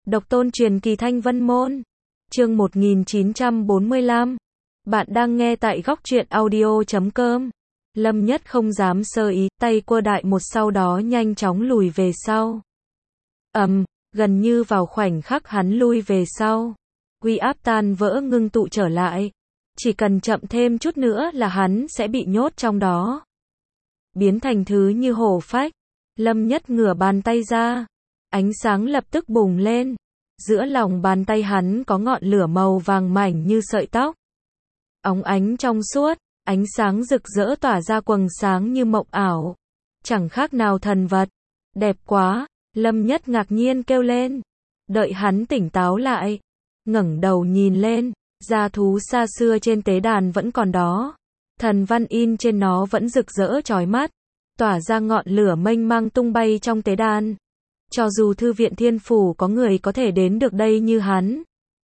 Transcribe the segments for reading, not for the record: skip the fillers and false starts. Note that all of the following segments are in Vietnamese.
Độc tôn truyền kỳ Thanh Vân Môn. Chương 1945. Bạn đang nghe tại góc truyện audio.com. Lâm Nhất không dám sơ ý, tay quơ đại một sau đó nhanh chóng lùi về sau. Gần như vào khoảnh khắc hắn lui về sau, uy áp tan vỡ ngưng tụ trở lại. Chỉ cần chậm thêm chút nữa là hắn sẽ bị nhốt trong đó. Biến thành thứ như hổ phách. Lâm Nhất ngửa bàn tay ra. Ánh sáng lập tức bùng lên. Giữa lòng bàn tay hắn có ngọn lửa màu vàng mảnh như sợi tóc. Óng ánh trong suốt, ánh sáng rực rỡ tỏa ra quầng sáng như mộng ảo. Chẳng khác nào thần vật. Đẹp quá, Lâm Nhất ngạc nhiên kêu lên. Đợi hắn tỉnh táo lại, ngẩng đầu nhìn lên, gia thú xa xưa trên tế đàn vẫn còn đó. Thần văn in trên nó vẫn rực rỡ chói mắt, tỏa ra ngọn lửa mênh mang tung bay trong tế đàn. Cho dù thư viện thiên phủ có người có thể đến được đây như hắn,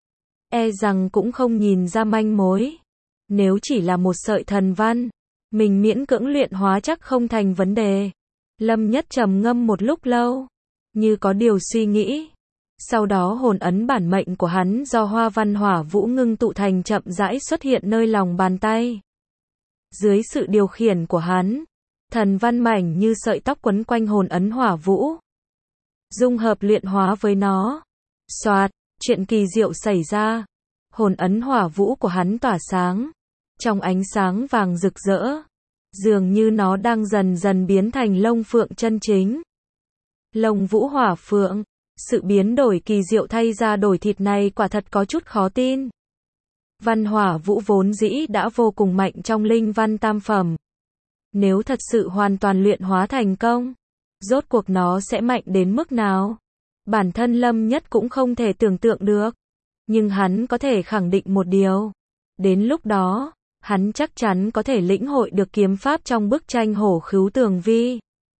e rằng cũng không nhìn ra manh mối. Nếu chỉ là một sợi thần văn, mình miễn cưỡng luyện hóa chắc không thành vấn đề. Lâm Nhất trầm ngâm một lúc lâu, như có điều suy nghĩ. Sau đó hồn ấn bản mệnh của hắn do Hoa Văn Hỏa Vũ ngưng tụ thành chậm rãi xuất hiện nơi lòng bàn tay. Dưới sự điều khiển của hắn, thần văn mảnh như sợi tóc quấn quanh hồn ấn Hỏa Vũ. Dung hợp luyện hóa với nó. Soạt, chuyện kỳ diệu xảy ra. Hồn ấn Hỏa Vũ của hắn tỏa sáng. Trong ánh sáng vàng rực rỡ, dường như nó đang dần dần biến thành lông phượng chân chính. Lông vũ hỏa phượng. Sự biến đổi kỳ diệu thay ra đổi thịt này quả thật có chút khó tin. Văn Hỏa Vũ vốn dĩ đã vô cùng mạnh trong linh văn tam phẩm. Nếu thật sự hoàn toàn luyện hóa thành công, rốt cuộc nó sẽ mạnh đến mức nào? Bản thân Lâm Nhất cũng không thể tưởng tượng được. Nhưng hắn có thể khẳng định một điều. Đến lúc đó, hắn chắc chắn có thể lĩnh hội được kiếm pháp trong bức tranh Hổ Khứu Tường Vi.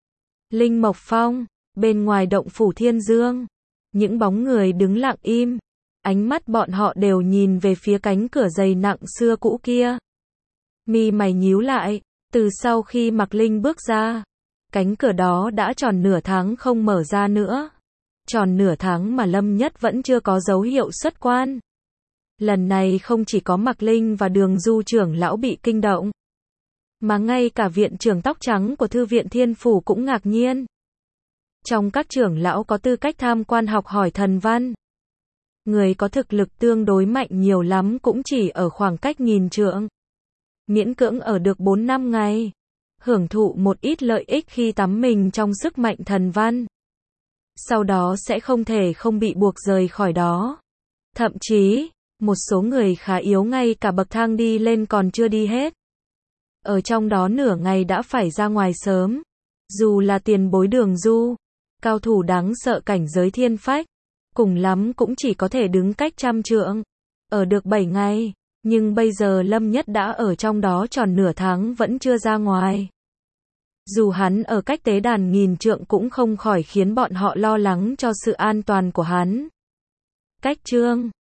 Linh Mộc Phong, bên ngoài động phủ Thiên Dương, những bóng người đứng lặng im, ánh mắt bọn họ đều nhìn về phía cánh cửa dày nặng xưa cũ kia. Mi mày nhíu lại, từ sau khi Mạc Linh bước ra, cánh cửa đó đã tròn nửa tháng không mở ra nữa. Tròn nửa tháng mà Lâm Nhất vẫn chưa có dấu hiệu xuất quan. Lần này không chỉ có Mạc Linh và Đường Du trưởng lão bị kinh động, mà ngay cả viện trưởng tóc trắng của Thư viện Thiên Phủ cũng ngạc nhiên. Trong các trưởng lão có tư cách tham quan học hỏi thần văn, người có thực lực tương đối mạnh nhiều lắm cũng chỉ ở khoảng cách nghìn trượng. Miễn cưỡng ở được 4-5 ngày, hưởng thụ một ít lợi ích khi tắm mình trong sức mạnh thần văn. Sau đó sẽ không thể không bị buộc rời khỏi đó. Thậm chí, một số người khá yếu ngay cả bậc thang đi lên còn chưa đi hết. Ở trong đó nửa ngày đã phải ra ngoài sớm. Dù là tiền bối Đường Du, cao thủ đáng sợ cảnh giới thiên phách, cùng lắm cũng chỉ có thể đứng cách 100 trượng. Ở được 7 ngày, nhưng bây giờ Lâm Nhất đã ở trong đó tròn nửa tháng vẫn chưa ra ngoài. Dù hắn ở cách tế đàn nghìn trượng cũng không khỏi khiến bọn họ lo lắng cho sự an toàn của hắn. Cách chương